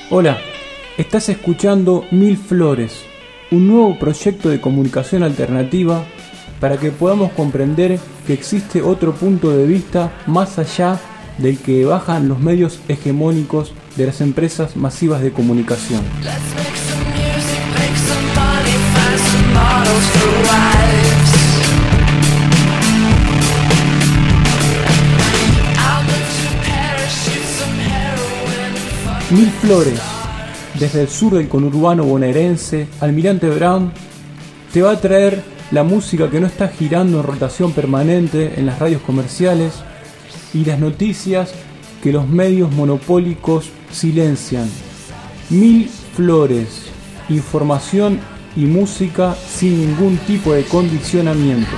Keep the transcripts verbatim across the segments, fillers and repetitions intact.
Hola, estás escuchando Mil Flores, un nuevo proyecto de comunicación alternativa para que podamos comprender que existe otro punto de vista más allá del que bajan los medios hegemónicos de las empresas masivas de comunicación. Mil Flores, desde el sur del conurbano bonaerense, Almirante Brown, te va a traer la música que no está girando en rotación permanente en las radios comerciales y las noticias que los medios monopólicos silencian. Mil Flores, información y música sin ningún tipo de condicionamiento.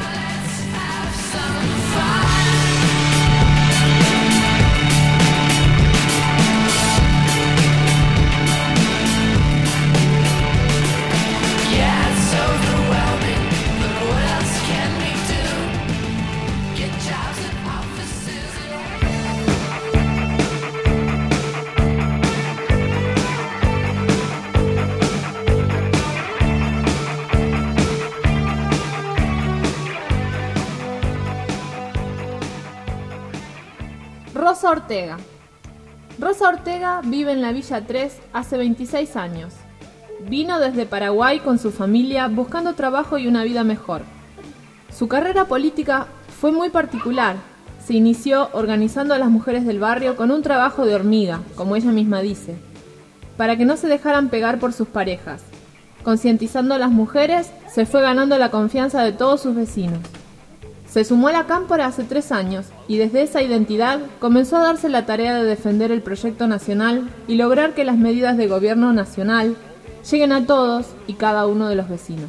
Rosa Ortega. Rosa Ortega vive en la Villa tres hace veintiséis años. Vino desde Paraguay con su familia buscando trabajo y una vida mejor. Su carrera política fue muy particular. Se inició organizando a las mujeres del barrio con un trabajo de hormiga, como ella misma dice, para que no se dejaran pegar por sus parejas. Concientizando a las mujeres, se fue ganando la confianza de todos sus vecinos. Se sumó a la cámpora hace tres años y desde esa identidad comenzó a darse la tarea de defender el proyecto nacional y lograr que las medidas de gobierno nacional lleguen a todos y cada uno de los vecinos.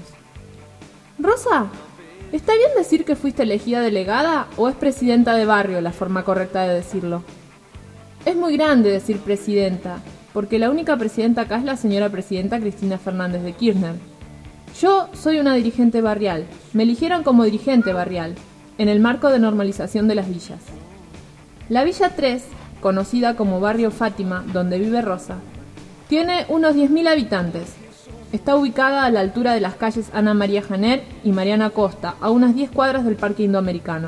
Rosa, ¿está bien decir que fuiste elegida delegada o es presidenta de barrio la forma correcta de decirlo? Es muy grande decir presidenta, porque la única presidenta acá es la señora presidenta Cristina Fernández de Kirchner. Yo soy una dirigente barrial, me eligieron como dirigente barrial, en el marco de normalización de las villas. La Villa tres, conocida como Barrio Fátima, donde vive Rosa, tiene unos diez mil habitantes. Está ubicada a la altura de las calles Ana María Janer y Mariana Costa, a unas diez cuadras del Parque Indoamericano.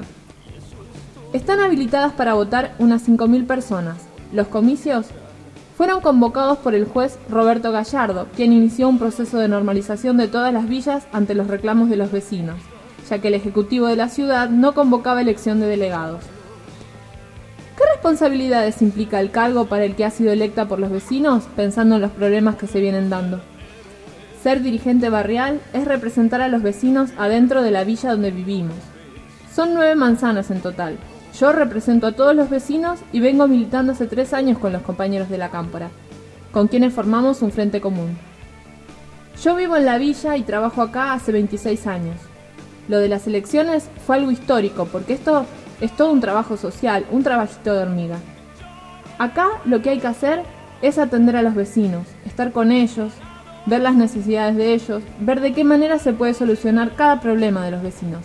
Están habilitadas para votar unas cinco mil personas. Los comicios fueron convocados por el juez Roberto Gallardo, quien inició un proceso de normalización de todas las villas ante los reclamos de los vecinos, ya que el Ejecutivo de la ciudad no convocaba elección de delegados. ¿Qué responsabilidades implica el cargo para el que ha sido electa por los vecinos, pensando en los problemas que se vienen dando? Ser dirigente barrial es representar a los vecinos adentro de la villa donde vivimos. Son nueve manzanas en total. Yo represento a todos los vecinos y vengo militando hace tres años con los compañeros de la cámpora, con quienes formamos un frente común. Yo vivo en la villa y trabajo acá hace veintiséis años. Lo de las elecciones fue algo histórico, porque esto es todo un trabajo social, un trabajito de hormiga. Acá lo que hay que hacer es atender a los vecinos, estar con ellos, ver las necesidades de ellos, ver de qué manera se puede solucionar cada problema de los vecinos.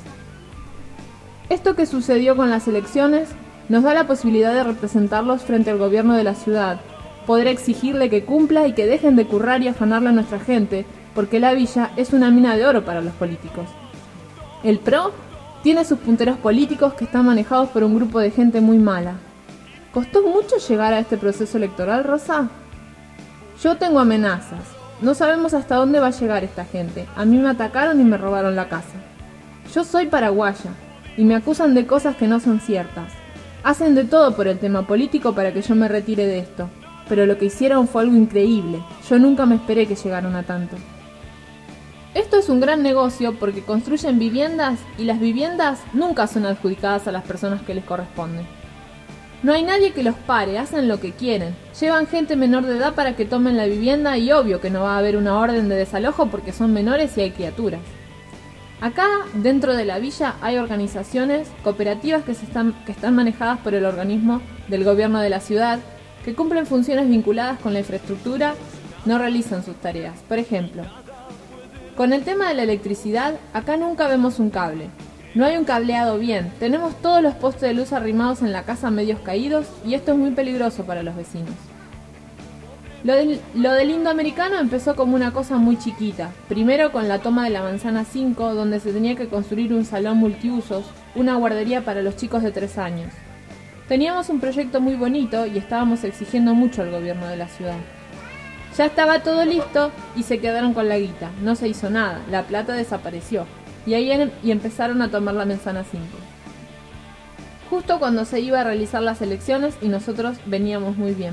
Esto que sucedió con las elecciones nos da la posibilidad de representarlos frente al gobierno de la ciudad, poder exigirle que cumpla y que dejen de currar y afanarle a nuestra gente, porque la villa es una mina de oro para los políticos. El P R O tiene sus punteros políticos que están manejados por un grupo de gente muy mala. ¿Costó mucho llegar a este proceso electoral, Rosa? Yo tengo amenazas. No sabemos hasta dónde va a llegar esta gente. A mí me atacaron y me robaron la casa. Yo soy paraguaya y me acusan de cosas que no son ciertas. Hacen de todo por el tema político para que yo me retire de esto, pero lo que hicieron fue algo increíble. Yo nunca me esperé que llegaran a tanto. Esto es un gran negocio porque construyen viviendas y las viviendas nunca son adjudicadas a las personas que les corresponden. No hay nadie que los pare, hacen lo que quieren. Llevan gente menor de edad para que tomen la vivienda y obvio que no va a haber una orden de desalojo porque son menores y hay criaturas. Acá, dentro de la villa, hay organizaciones, cooperativas que, se están, que están manejadas por el organismo del gobierno de la ciudad, que cumplen funciones vinculadas con la infraestructura, no realizan sus tareas. Por ejemplo, con el tema de la electricidad, acá nunca vemos un cable. No hay un cableado bien, tenemos todos los postes de luz arrimados en la casa medios caídos y esto es muy peligroso para los vecinos. Lo del, lo del indoamericano empezó como una cosa muy chiquita. Primero con la toma de la manzana cinco, donde se tenía que construir un salón multiusos, una guardería para los chicos de tres años. Teníamos un proyecto muy bonito y estábamos exigiendo mucho al gobierno de la ciudad. Ya estaba todo listo y se quedaron con la guita. No se hizo nada, la plata desapareció. Y ahí en, y empezaron a tomar la manzana cinco. Justo cuando se iba a realizar las elecciones y nosotros veníamos muy bien.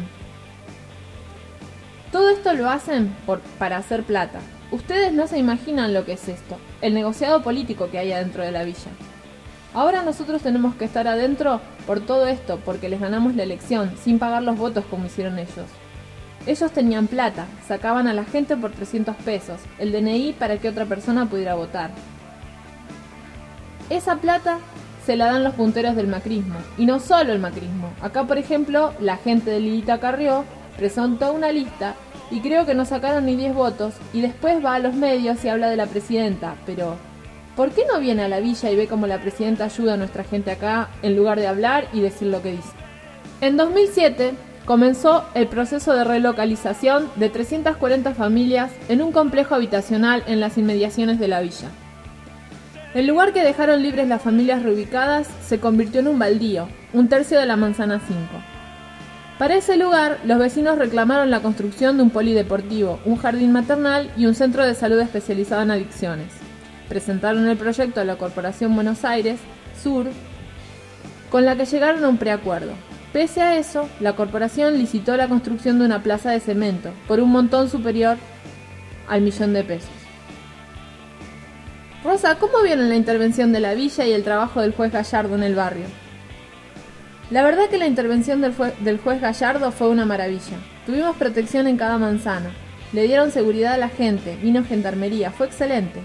Todo esto lo hacen por, para hacer plata. Ustedes no se imaginan lo que es esto, el negociado político que hay adentro de la villa. Ahora nosotros tenemos que estar adentro por todo esto, porque les ganamos la elección, sin pagar los votos como hicieron ellos. Ellos tenían plata, sacaban a la gente por trescientos pesos, el D N I para que otra persona pudiera votar. Esa plata se la dan los punteros del macrismo, y no solo el macrismo. Acá, por ejemplo, la gente de Lilita Carrió presentó una lista y creo que no sacaron ni diez votos y después va a los medios y habla de la presidenta, pero ¿por qué no viene a la villa y ve cómo la presidenta ayuda a nuestra gente acá en lugar de hablar y decir lo que dice? En dos mil siete comenzó el proceso de relocalización de trescientas cuarenta familias en un complejo habitacional en las inmediaciones de la villa. El lugar que dejaron libres las familias reubicadas se convirtió en un baldío, un tercio de la manzana cinco. Para ese lugar, los vecinos reclamaron la construcción de un polideportivo, un jardín maternal y un centro de salud especializado en adicciones. Presentaron el proyecto a la Corporación Buenos Aires Sur, con la que llegaron a un preacuerdo. Pese a eso, la corporación licitó la construcción de una plaza de cemento por un montón superior al millón de pesos. Rosa, ¿cómo vieron la intervención de la villa y el trabajo del juez Gallardo en el barrio? La verdad que la intervención del, jue- del juez Gallardo fue una maravilla. Tuvimos protección en cada manzana. Le dieron seguridad a la gente, vino gendarmería, fue excelente.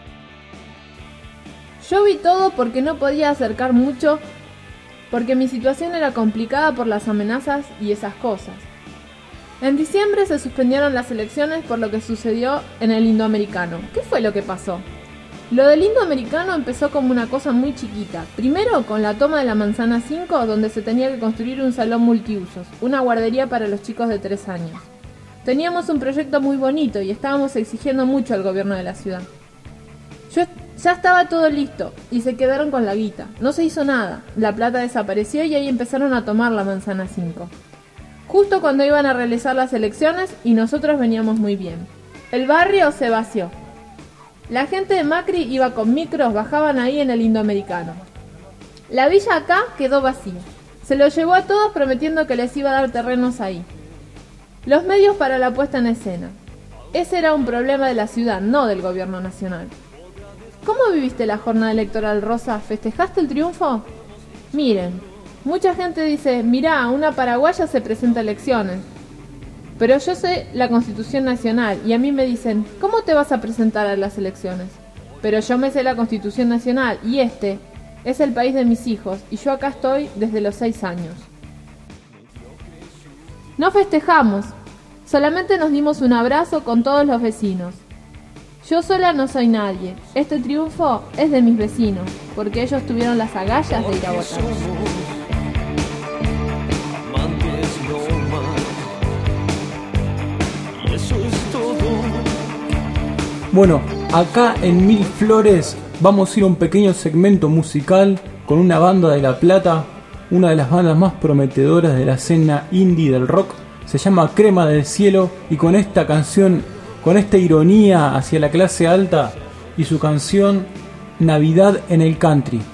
Yo vi todo porque no podía acercar mucho, porque mi situación era complicada por las amenazas y esas cosas. En diciembre se suspendieron las elecciones por lo que sucedió en el indoamericano. ¿Qué fue lo que pasó? Lo del indoamericano empezó como una cosa muy chiquita. Primero con la toma de la manzana cinco, donde se tenía que construir un salón multiusos, una guardería para los chicos de tres años. Teníamos un proyecto muy bonito y estábamos exigiendo mucho al gobierno de la ciudad. Yo ya estaba todo listo y se quedaron con la guita. No se hizo nada, la plata desapareció y ahí empezaron a tomar la manzana cinco. Justo cuando iban a realizar las elecciones y nosotros veníamos muy bien. El barrio se vació. La gente de Macri iba con micros, bajaban ahí en el indoamericano. La villa acá quedó vacía. Se lo llevó a todos prometiendo que les iba a dar terrenos ahí. Los medios para la puesta en escena. Ese era un problema de la ciudad, no del gobierno nacional. ¿Cómo viviste la jornada electoral, Rosa? ¿Festejaste el triunfo? Miren, mucha gente dice, mirá, una paraguaya se presenta a elecciones. Pero yo sé la Constitución Nacional y a mí me dicen, ¿cómo te vas a presentar a las elecciones? Pero yo me sé la Constitución Nacional y este es el país de mis hijos y yo acá estoy desde los seis años. No festejamos, solamente nos dimos un abrazo con todos los vecinos. Yo sola no soy nadie, este triunfo es de mis vecinos, porque ellos tuvieron las agallas de ir a votar. Bueno, acá en Mil Flores vamos a ir a un pequeño segmento musical con una banda de La Plata, una de las bandas más prometedoras de la escena indie del rock. Se llama Crema del Cielo y con esta canción, con esta ironía hacia la clase alta y su canción Navidad en el Country.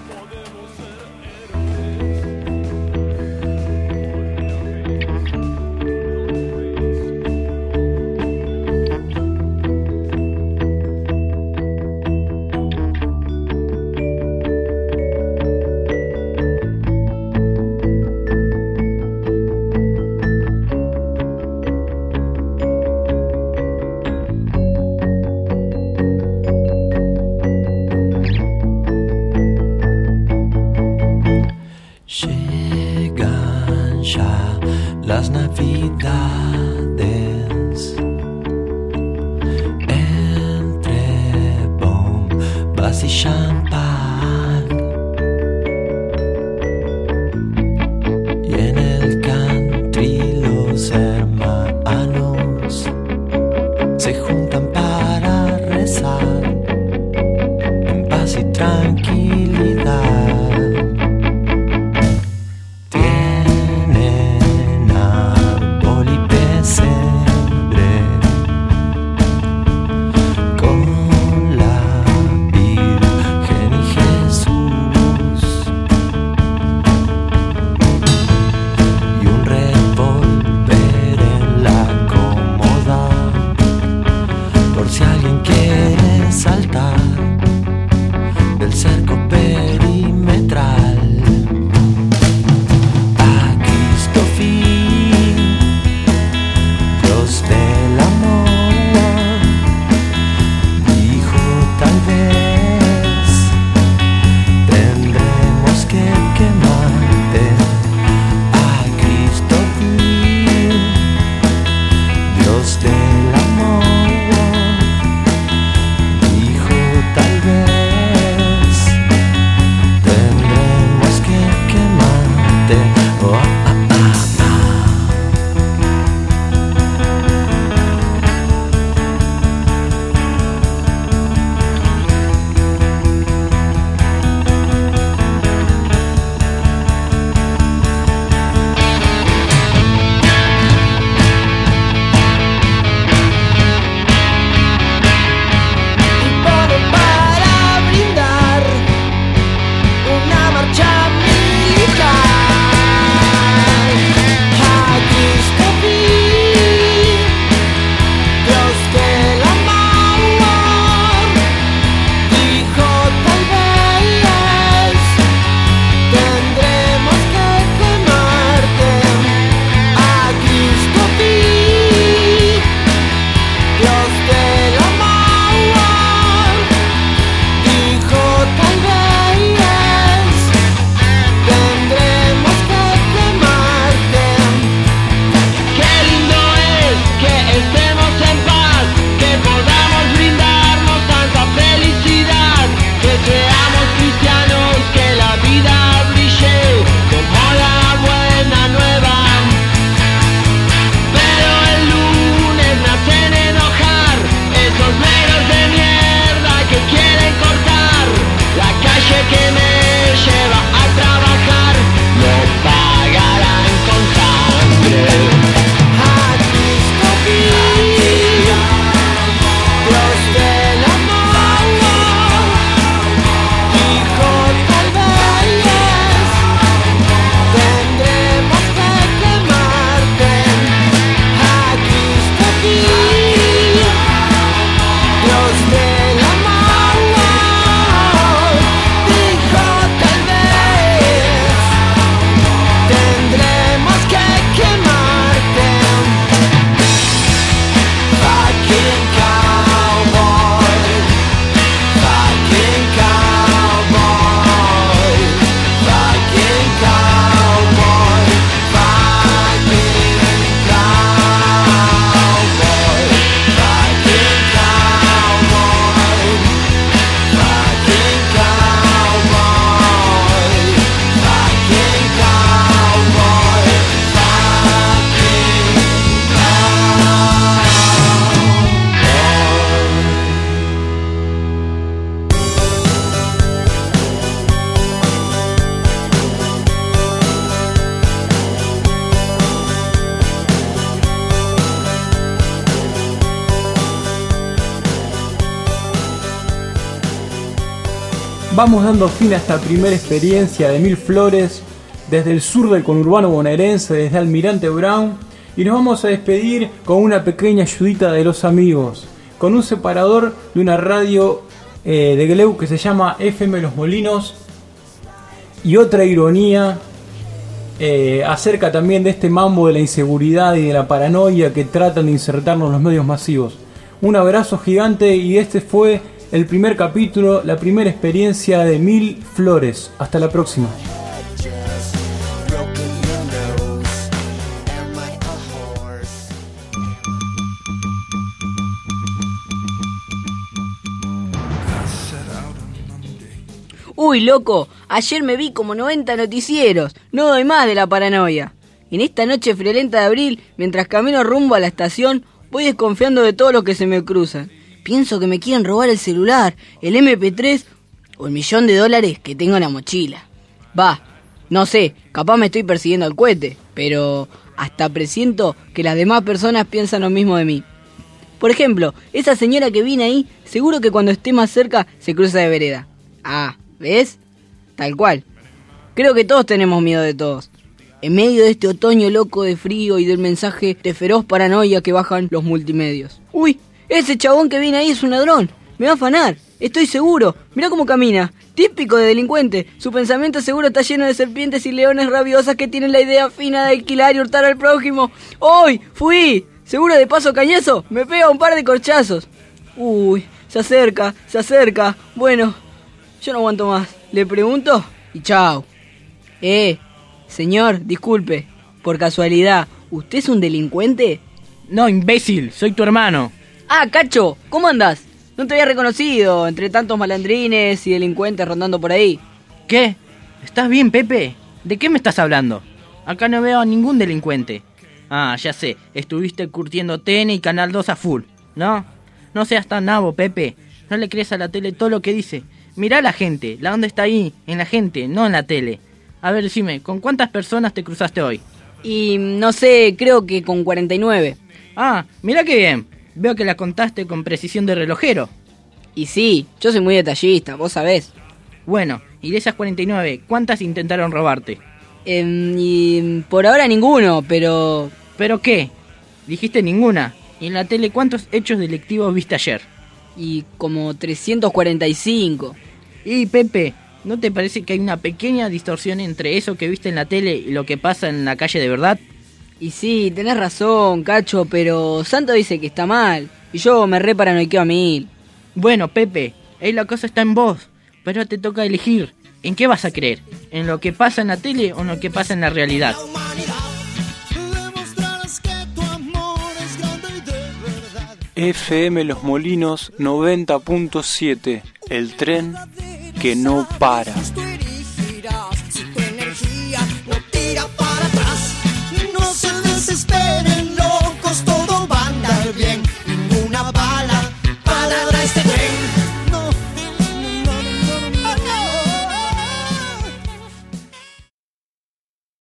Las navidades entre bombas y champán, y en el country los hermanos vamos dando fin a esta primera experiencia de Mil Flores desde el sur del conurbano bonaerense, desde Almirante Brown, y nos vamos a despedir con una pequeña ayudita de los amigos, con un separador de una radio eh, de Gleu que se llama F M Los Molinos, y otra ironía eh, acerca también de este mambo de la inseguridad y de la paranoia que tratan de insertarnos los medios masivos. Un abrazo gigante, y este fue el primer capítulo, la primera experiencia de Mil Flores. Hasta la próxima. Uy, loco, ayer me vi como noventa noticieros, no doy más de la paranoia. En esta noche friolenta de abril, mientras camino rumbo a la estación, voy desconfiando de todo lo que se me cruza. Pienso que me quieren robar el celular, el eme pe tres o el millón de dólares que tengo en la mochila. Va, no sé, capaz me estoy persiguiendo al cohete, pero hasta presiento que las demás personas piensan lo mismo de mí. Por ejemplo, esa señora que viene ahí, seguro que cuando esté más cerca se cruza de vereda. Ah, ¿ves? Tal cual. Creo que todos tenemos miedo de todos. En medio de este otoño loco de frío y del mensaje de feroz paranoia que bajan los multimedios. ¡Uy! Ese chabón que viene ahí es un ladrón. Me va a afanar. Estoy seguro. Mirá cómo camina. Típico de delincuente. Su pensamiento seguro está lleno de serpientes y leones rabiosas que tienen la idea fina de alquilar y hurtar al prójimo. ¡Hoy! ¡Fui! Seguro de paso cañazo. Me pega un par de corchazos. Uy, se acerca, se acerca. Bueno, yo no aguanto más. Le pregunto y chao. Eh, señor, disculpe. Por casualidad, ¿usted es un delincuente? No, imbécil, soy tu hermano. Ah, Cacho, ¿cómo andás? No te había reconocido entre tantos malandrines y delincuentes rondando por ahí. ¿Qué? ¿Estás bien, Pepe? ¿De qué me estás hablando? Acá no veo a ningún delincuente. Ah, ya sé, estuviste curtiendo T N y Canal dos a full, ¿no? No seas tan nabo, Pepe. No le crees a la tele todo lo que dice. Mirá a la gente, la onda está ahí, en la gente, no en la tele. A ver, decime, ¿con cuántas personas te cruzaste hoy? Y no sé, creo que con cuarenta y nueve. Ah, mirá qué bien. Veo que la contaste con precisión de relojero. Y sí, yo soy muy detallista, vos sabés. Bueno, y de esas cuarenta y nueve, ¿cuántas intentaron robarte? Eh, y por ahora ninguno, pero... ¿Pero qué? Dijiste ninguna. ¿Y en la tele cuántos hechos delictivos viste ayer? Y como trescientos cuarenta y cinco. Y Pepe, ¿no te parece que hay una pequeña distorsión entre eso que viste en la tele y lo que pasa en la calle de verdad? Y sí, tenés razón, Cacho, pero Santo dice que está mal. Y yo me re paranoiqueo a mil. Bueno, Pepe, ahí la cosa está en vos. Pero te toca elegir. ¿En qué vas a creer? ¿En lo que pasa en la tele o en lo que pasa en la realidad? F M Los Molinos noventa punto siete, el tren que no para.